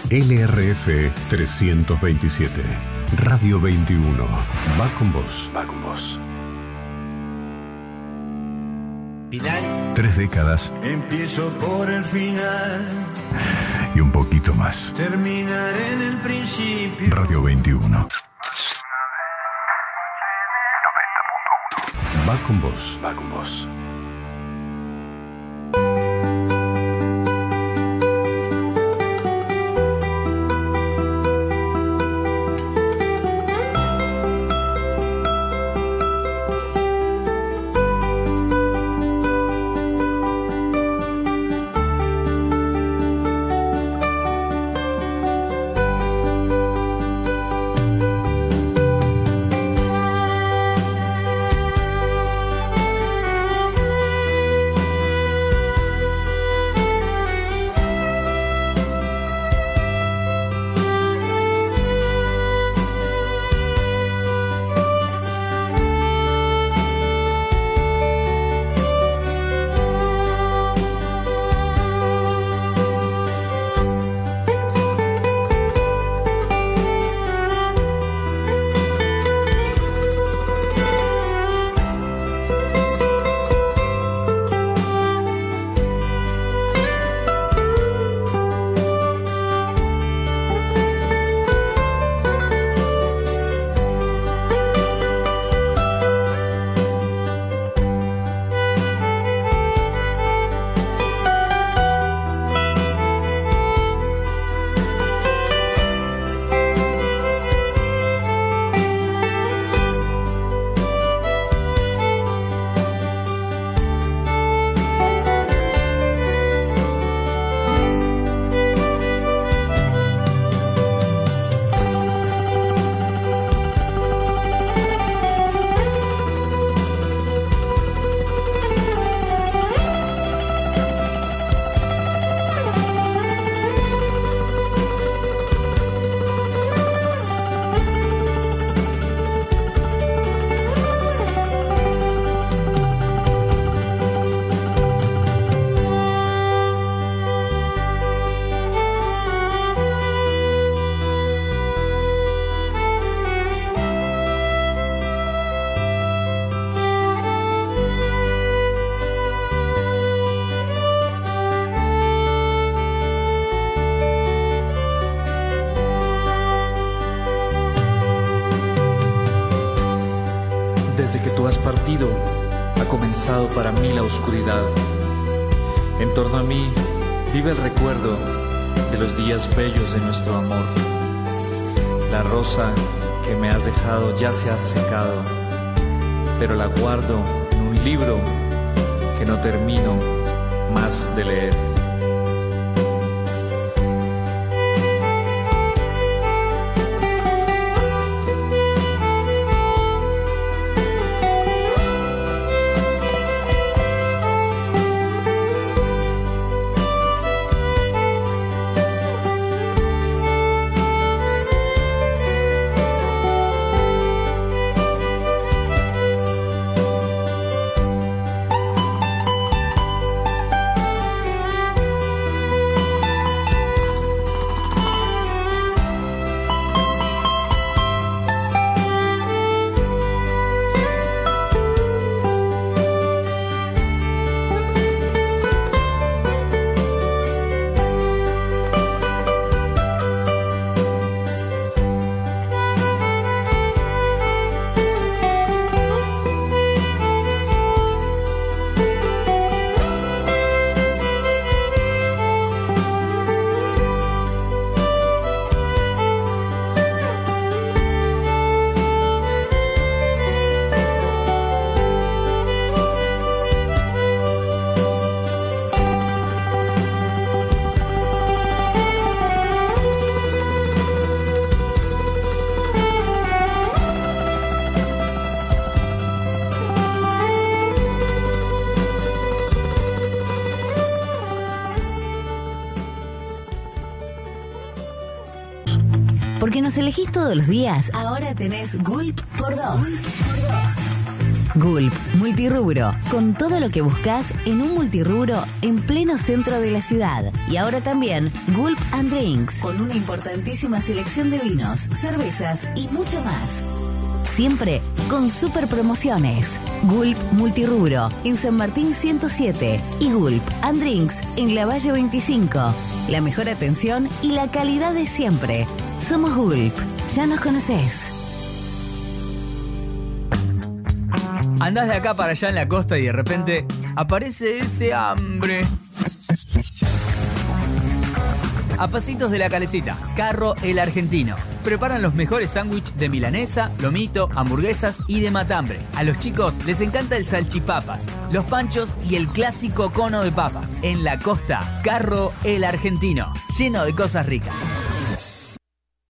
LRF 327. Radio 21. Va con vos. Va con vos. Final. 3 décadas. Empiezo por el final. Y un poquito más. Terminaré en el principio. Radio 21. Va con vos. Va con vos. Desde que tú has partido, ha comenzado para mí la oscuridad. En torno a mí vive el recuerdo de los días bellos de nuestro amor. La rosa que me has dejado ya se ha secado, pero la guardo en un libro que no termino más de leer. Porque nos elegís todos los días. Ahora tenés Gulp por 2. Gulp, multirrubro, con todo lo que buscas en un multirrubro en pleno centro de la ciudad. Y ahora también Gulp and Drinks, con una importantísima selección de vinos, cervezas y mucho más. Siempre con super promociones. Gulp Multirrubro en San Martín 107 y Gulp and Drinks en Lavalle 25. La mejor atención y la calidad de siempre. Somos Gulp. Ya nos conocés. Andás de acá para allá en la costa y de repente aparece ese hambre. A pasitos de la Calecita, Carro El Argentino. Preparan los mejores sándwiches de milanesa, lomito, hamburguesas y de matambre. A los chicos les encanta el salchipapas, los panchos y el clásico cono de papas. En la costa, Carro El Argentino, lleno de cosas ricas.